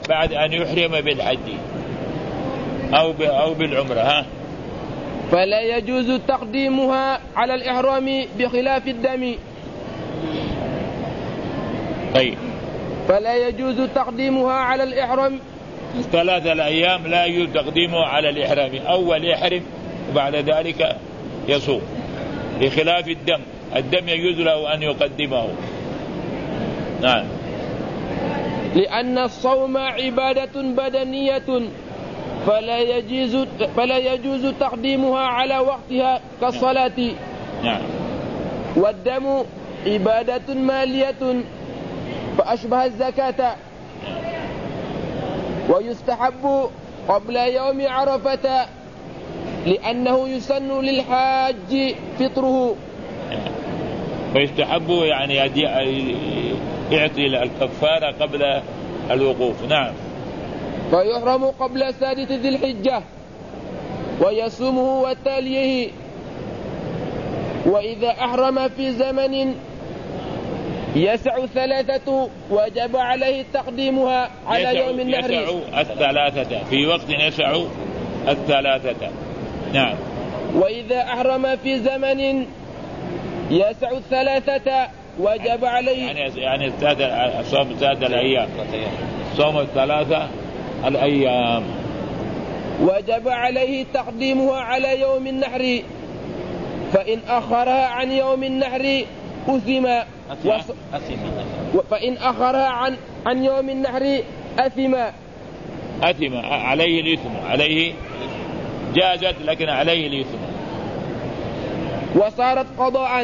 بعد أن يحرم بالحج أو بالعمرة. فلا يجوز تقديمها على الإحرام بخلاف الدم. طيب. فلا يجوز تقديمها على الإحرام 3 أيام لا يجوز تقديمه على الإحرام، أول يحرم وبعد ذلك يصوم، بخلاف الدم يجوز له أن يقدمه. نعم. لأن الصوم عبادة بدنية فلا يجوز تقديمها على وقتها كالصلاة. نعم. والدم عبادة مالية فأشبه الزكاة، ويستحب قبل يوم عرفة لأنه يسن للحاج فطره. ويستحب يعني يعطي الكفارة قبل الوقوف. نعم. فيحرم قبل 6 ذي الحجة ويصومه وتاليه. وإذا أحرم في زمن يسع 3 وجب عليه تقديمها على يوم النحر. يسع 3 في وقت يسع 3. نعم. وإذا أحرم في زمن يسع 3 وجب عليه يعني صوم 3 الأيام، صوم 3 الأيام وجب عليه تقديمها على يوم النحر، فإن أخرها عن يوم النحر أثم. فإن أخرها عن يوم النحر أثم عليه الإثم، عليه جازت لكن عليه الإثم، وصارت قضاء.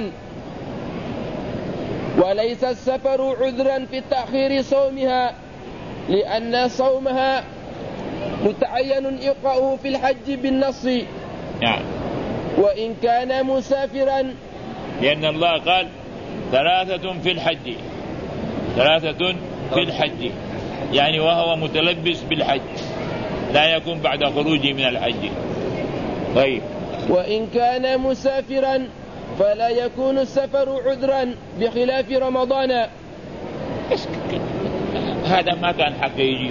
وليس السفر عذرا في تأخير صومها، لأن صومها متعين إيقاؤه في الحج بالنص. نعم. وإن كان مسافرا، لأن الله قال 3 في الحج، 3 في الحج، يعني وهو متلبس بالحج، لا يكون بعد خروجه من الحج. طيب. وإن كان مسافرا فلا يكون السفر عذرا بخلاف رمضان. هذا ما كان حق يجيب،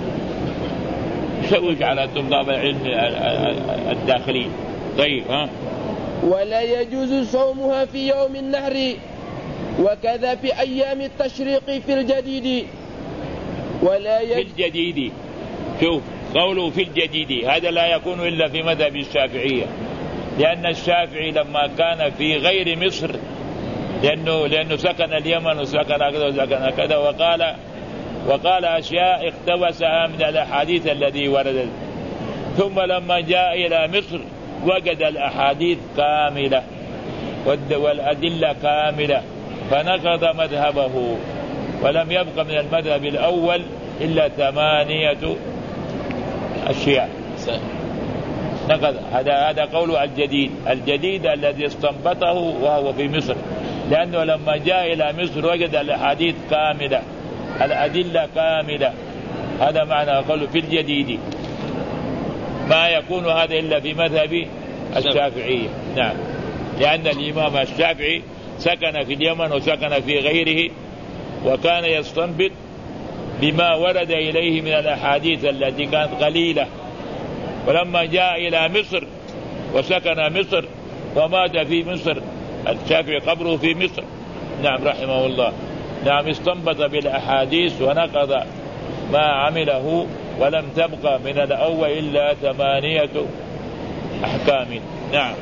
شوج على طلاب العلم الداخلين. طيب. ولا يجوز صومها في يوم النحر، وكذا في أيام التشريق في الجديد. في الجديد، شوف قوله في الجديد، هذا لا يكون إلا في مذهب الشافعية، لأن الشافعي لما كان في غير مصر، لأنه سكن اليمن وسكن كذا وسكن كذا، وقال أشياء اقتبسها من الأحاديث الذي وردت، ثم لما جاء إلى مصر وجد الأحاديث كاملة والأدلة كاملة، فنقض مذهبه، ولم يبق من المذهب الأول إلا 8 أشياء نقض. هذا قول الجديد الذي استنبطه وهو في مصر، لأنه لما جاء إلى مصر وجد الأحاديث كاملة، الأدلة كاملة. هذا معنى قوله في الجديد، ما يكون هذا إلا في مذهب الشافعية. نعم. لأن الإمام الشافعي سكن في اليمن وسكن في غيره، وكان يستنبط بما ورد إليه من الأحاديث التي كانت قليلة، ولما جاء إلى مصر وسكن مصر ومات في مصر، الشافعي قبره في مصر، نعم رحمه الله، نعم، استنبط بالأحاديث ونقض ما عمله، ولم تبقى من الأول إلا 8 أحكام. نعم.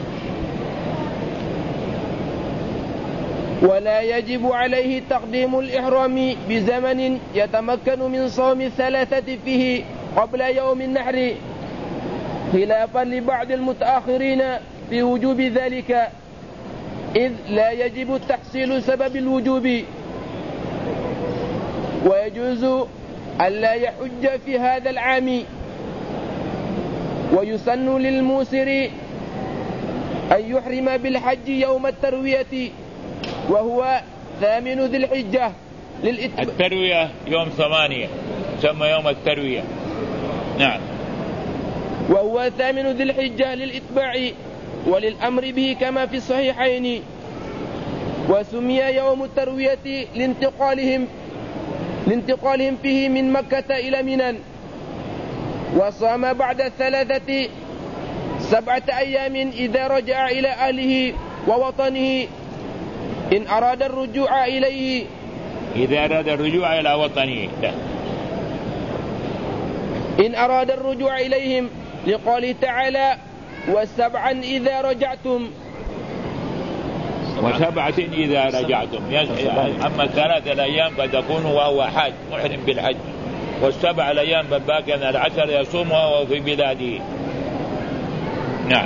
ولا يجب عليه تقديم الإحرام بزمن يتمكن من صوم 3 فيه قبل يوم النحر، خلافا لبعض المتأخرين في وجوب ذلك، إذ لا يجب تحصيل سبب الوجوب. ويجوز ألا يحج في هذا العام. ويسن للموسر أن يحرم بالحج يوم التروية، وهو 8 ذي الحجة التروية يوم 8 ثم يوم التروية. نعم. وهو 8 ذي الحجة للإتباع وللأمر به كما في الصحيحين. وسمي يوم التروية لانتقالهم لانتقالهم فيه من مكة إلى منى. وصام بعد 7 أيام إذا رجع إلى أهله ووطنه إن أراد الرجوع إليه. إذا أراد الرجوع إلى وطنه إن أراد الرجوع إليهم لقوله تعالى: و7 إذا رجعتم. و7 إذا رجعتم. أما 3 أيام فتكون وهو حاج محرم بالحج، وال7 أيام الباقية من 10 يصومها وهو في بلاده. نعم.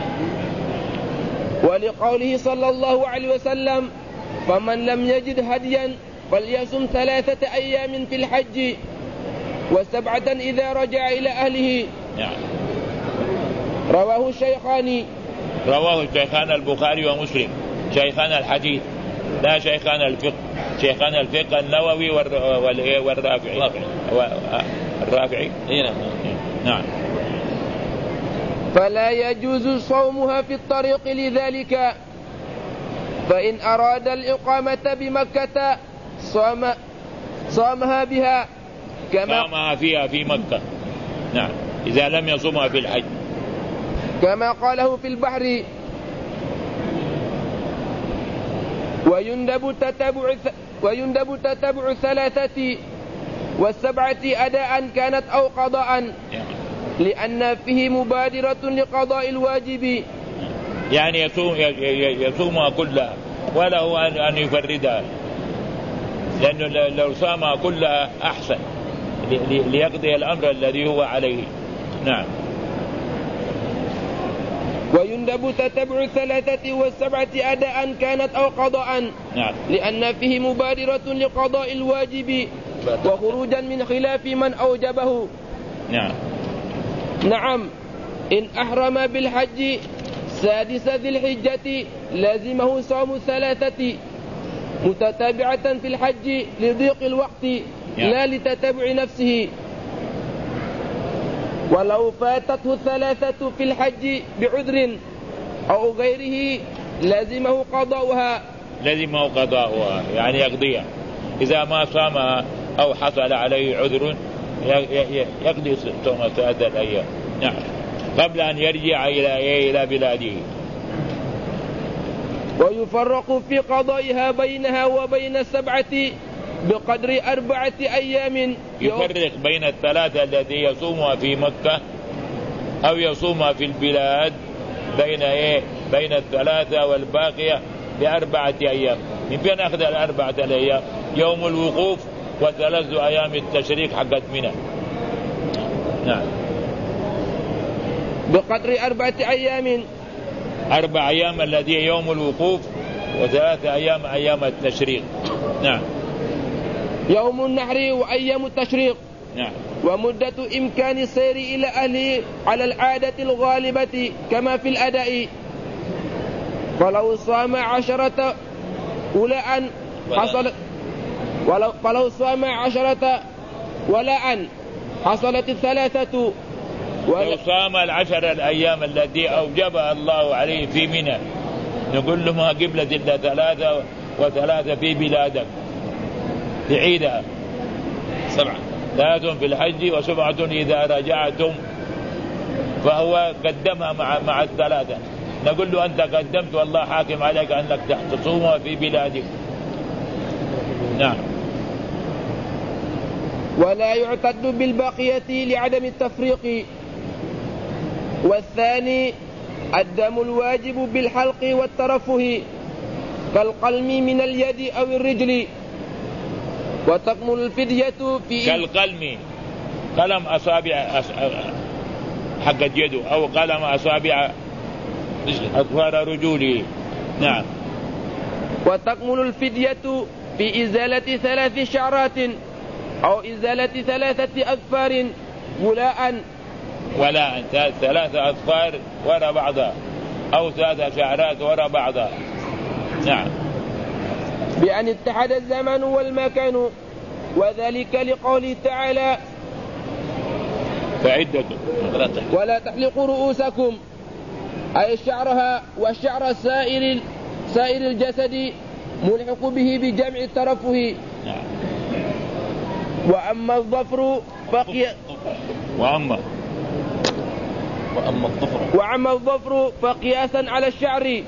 ولقوله صلى الله عليه وسلم: فمن لم يجد هديا فليصم 3 أيام في الحج و7 إذا رجع إلى أهله. نعم. رواه الشيخان البخاري ومسلم، شيخان الحديث لا شيخان الفقه. شيخان الفقه النووي والرافعي. الرافعي. نعم. فلا يجوز صومها في الطريق لذلك، فإن أراد الإقامة بمكة صامها بها صامها فيها في مكة. نعم، إذا لم يصومها في الحج كما قاله في البحر. ويندب تتبع 3 و7 أداء كانت أو قضاء، لأن فيه مبادرة لقضاء الواجب. يعني يصومها كلها وله أن يفردها، لأنه لو صامها كلها أحسن ليقضي الأمر الذي هو عليه. نعم. ويندب تتبع 3 و7 أداء كانت أو قضاء. نعم. لأن فيه مبادرة لقضاء الواجب وخروجا من خلاف من أوجبه. نعم. نعم. إن أحرم بالحج 6 ذي الحجة لازمه صوم 3 متتابعة في الحج لضيق الوقت لا لتتبع نفسه. ولو فاتته 3 في الحج بعذر أو غيره لازمه قضاؤها. يعني يقضيها إذا ما صام أو حصل عليه عذر يقضي صوم 3 أيام. نعم، قبل أن يرجع إلى بلاده. ويفرق في قضائها بينها وبين 7 بقدر 4 أيام. يفرق بين 3 التي يصومها في مكة أو يصومها في البلاد بين 3 والباقية ب4 أيام. من فين أخذ 4 أيام؟ يوم الوقوف و3 أيام التشريق حقت منى. نعم. بقدر 4 أيام. 4 أيام الذي يوم الوقوف و3 أيام التشريق. نعم. يوم النحر وأيام التشريق. نعم. ومدة إمكان السير إلى أهله على العادة الغالبة كما في الأداء. فلو صام 10 ولاء حصلت 3. لو صام 10 الأيام التي أوجبها الله عليه في منى نقول له ما قبلة إلا 3 و3 في بلادك تعيدها 7. 3 في الحج و7 إذا رجعتم، فهو قدمها مع 3. نقول له أنت قدمت والله حاكم عليك أنك تصومها في بلادك. نعم. ولا يعتد بالبقية لعدم التفريق. والثاني الدم الواجب بالحلق والترفه كالقلم من اليد أو الرجل. وتكمل الفدية في كالقلم، قلم أصابع حق يده أو قلم أصابع أظفار رجوله. نعم. وتكمل الفدية في إزالة 3 شعرات أو إزالة 3 أظفار ولاء 3 أظفار وراء بعضها أو 3 شعرات وراء بعضها. نعم. بأن اتحد الزمن والمكان، وذلك لقوله تعالى: فعدة ولا تحلقوا رؤوسكم، أي شعرها والشعر سائر الجسد ملحق به بجمع الترفه. نعم. وأما الظفر وأما الظفر فقياسا على الشعر.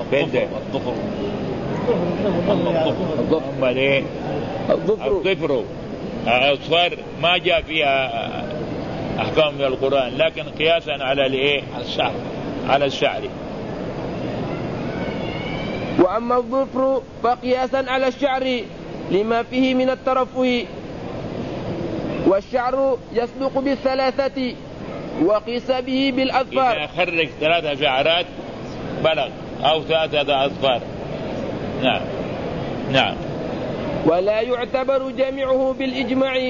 الظفر الأصفار ما جاء فيها أحكام من القرآن، لكن قياسا على الإيه؟ على الشعر. وأما الظفر فقياسا على الشعر لما فيه من الترفه، والشعر يصدق بالثلاثة وقيس به بالأظفار. إذا خرج 3 شعرات بلغ أو 3 أظفار. نعم. ولا يعتبر جميعه بالإجماع،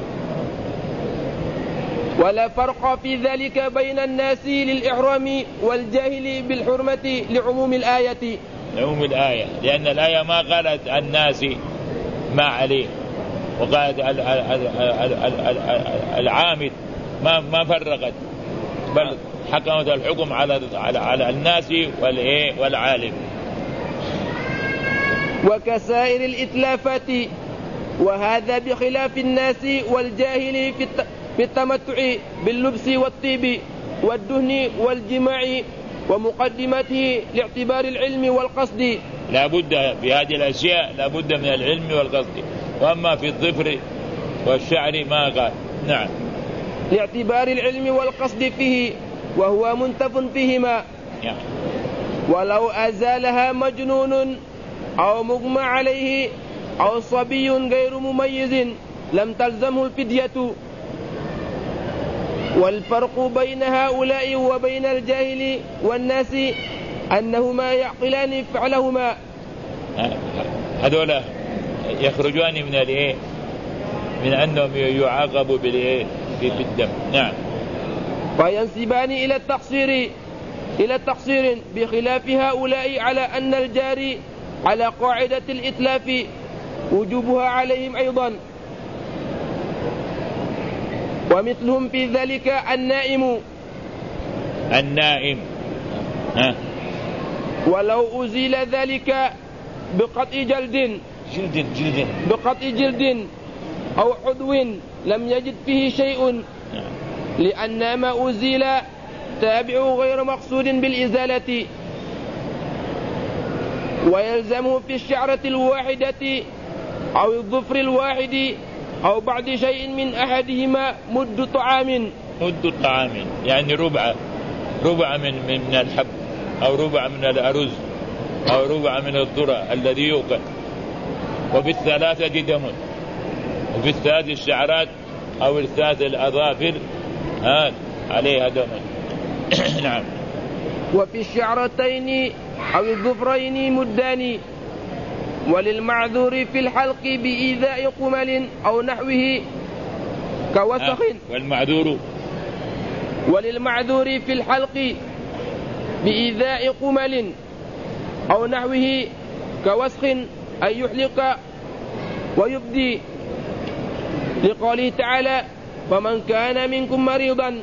ولا فرق في ذلك بين الناس للإحرام والجاهل بالحرمة لعموم الآية. لأن الآية ما قالت الناس ما عليه، وقالت العامد ما فرقت، بل حكمت الحكم على الناس والعالم. وكسائر الإتلافات، وهذا بخلاف الناس والجاهل في التمتع باللبس والطيب والدهن والجماع ومقدمته لاعتبار العلم والقصد. لا بد في هذه الأشياء لا بد من العلم والقصد. وأما في الظفر والشعر ما قال. نعم. لاعتبار العلم والقصد فيه وهو منتف فيهما. ولو أزالها مجنون أو مغمى عليه أو صبي غير مميز لم تلزمه الفدية. والفرق بين هؤلاء وبين الجاهل والناس أنهما يعقلان فعلهما. هذولا يخرجان من أنهم يعاقبوا في الدم. نعم. فينسبان إلى التقصير بخلاف هؤلاء على أن الجاري على قاعدة الإتلاف وجوبها عليهم أيضا. ومثلهم في ذلك النائم. ولو أزيل ذلك بقطع جلد أو عضو لم يجد فيه شيء، لأن ما أزيل تابع غير مقصود بالإزالة. ويلزمه في الشعرة الواحدة أو الظفر الواحد أو بعد شيء من أحدهما مد طعام، يعني ربع من الحب، أو ربع من الأرز، أو ربع من الذرة الذي يؤكل. وبالثلاثة دم، وفي الثلاث الشعرات أو الثلاث الأظافر عليها دم. نعم. وفي الشعرتين أو الظفرين مدان. وللمعذور في الحلق بإيذاء قمل أو نحوه كوسخ. وللمعذور في الحلق بإيذاء قمل أو نحوه كوسخ أن يحلق ويبدي، لقوله تعالى فمن كان منكم مريضا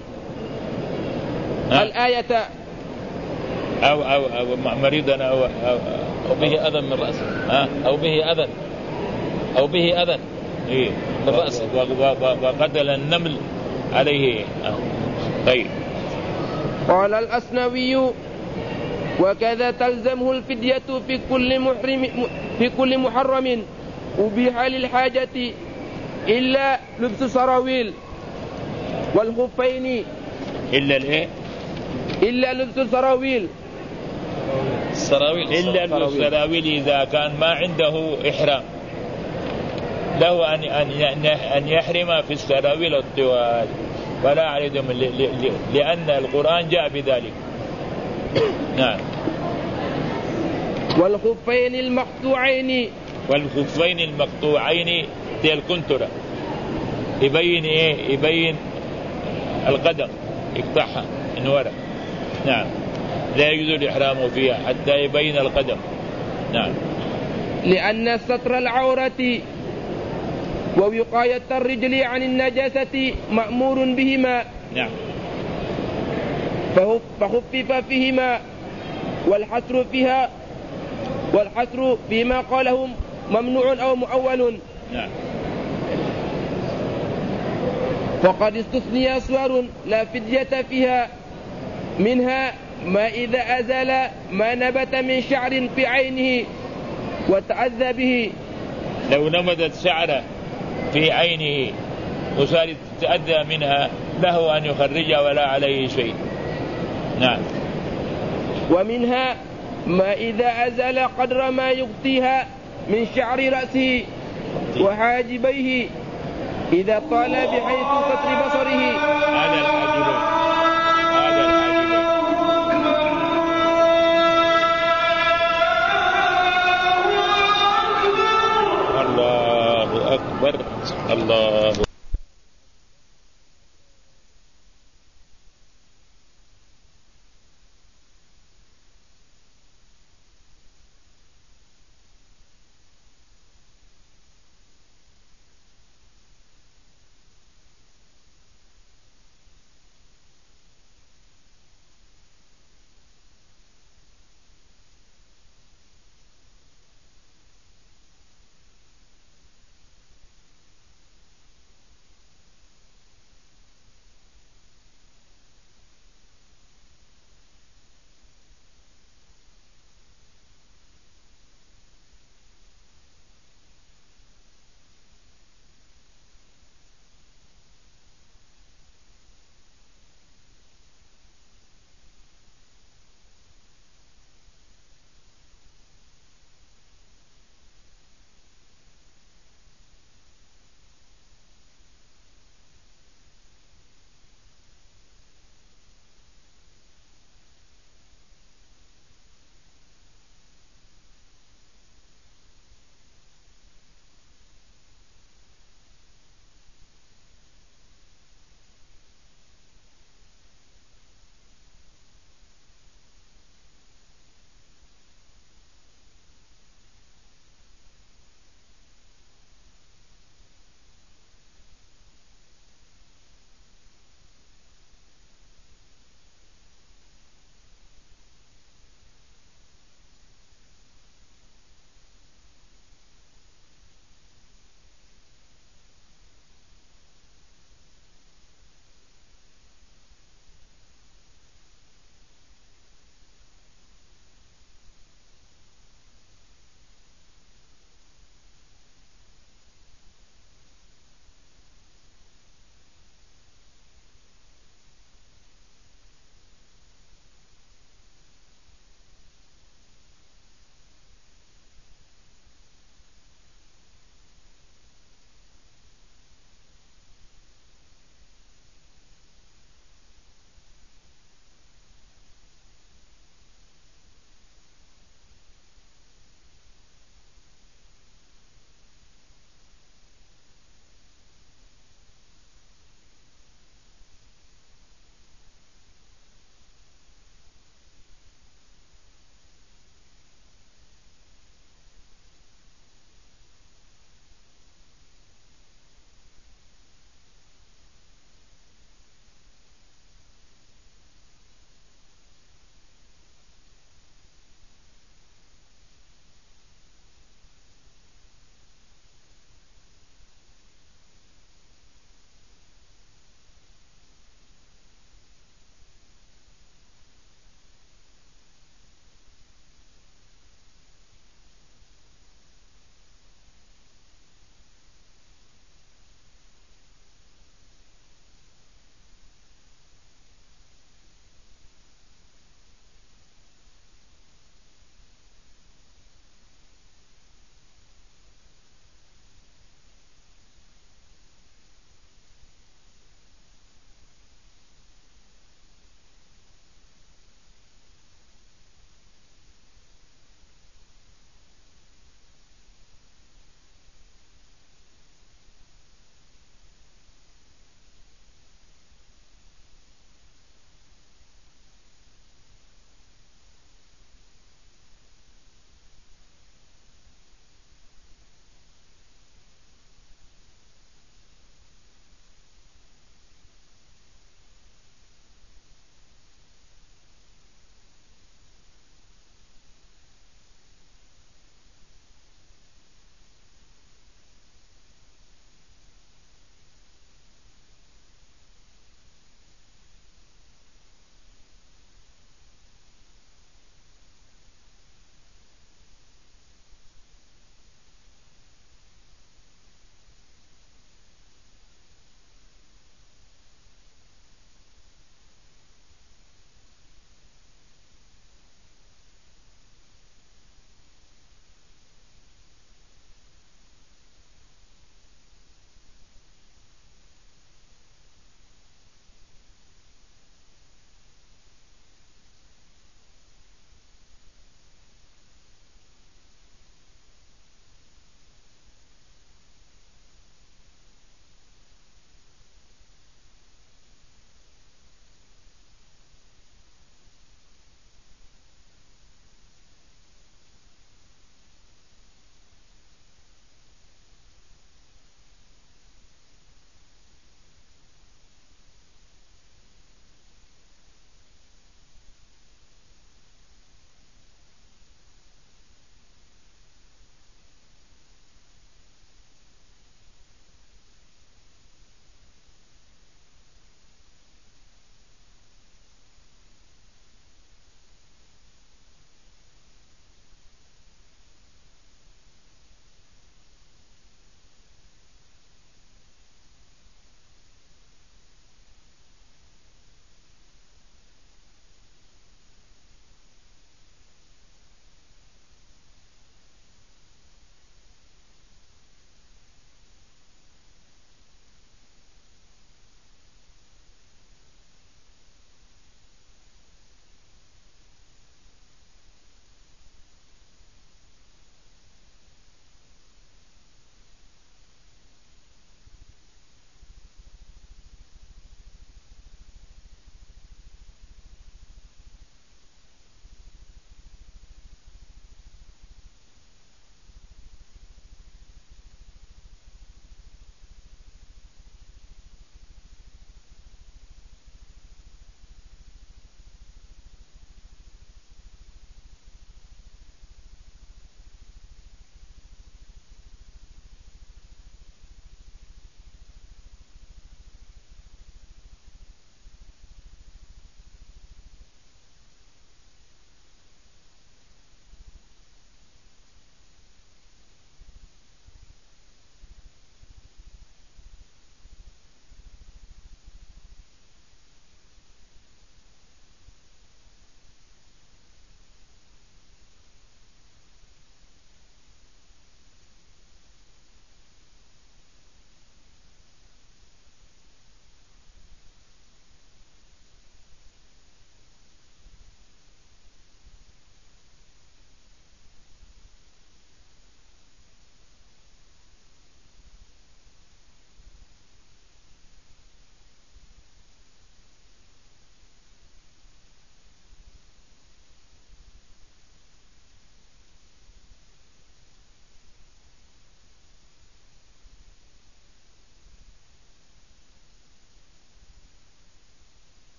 الآية. أو مريضا أو به أذى من رأسه، أو به أذى من رأسه وقتل النمل عليه. طيب. قال الأسنوي وكذا تلزمه الفدية في كل محرم أبيح للحاجة إلا لبس سراويل والخفين. إلا لبس السراويل إلا السراويل إذا كان ما عنده إحرام، له أن يحرم في السراويل الطوال ولا عليهم، لأن القرآن جاء بذلك. نعم. والخفين المقطوعين دي الكنترة، يبين القدم، يقطعها من وراء. نعم. لا يجوز الإحرام فيها حتى يبين القدم. نعم. لأن ستر العورة ووقاية الرجل عن النجاسة مأمور بهما. نعم. فخفف فيهما، والحصر فيما قالهم ممنوع أو مؤول. نعم. فقد استثني أسوار لا فدية فيها، منها ما إذا أزال ما نبت من شعر في عينه وتأذى به. لو نبتت شعره في عينه وصارت تتأذى منها له أن يخرجها ولا عليه شيء. نعم. ومنها ما إذا أزال قدر ما يغطيها من شعر رأسه وحاجبيه إذا طال بحيث فتر بصره. هذا الحاجب. الله أكبر. الله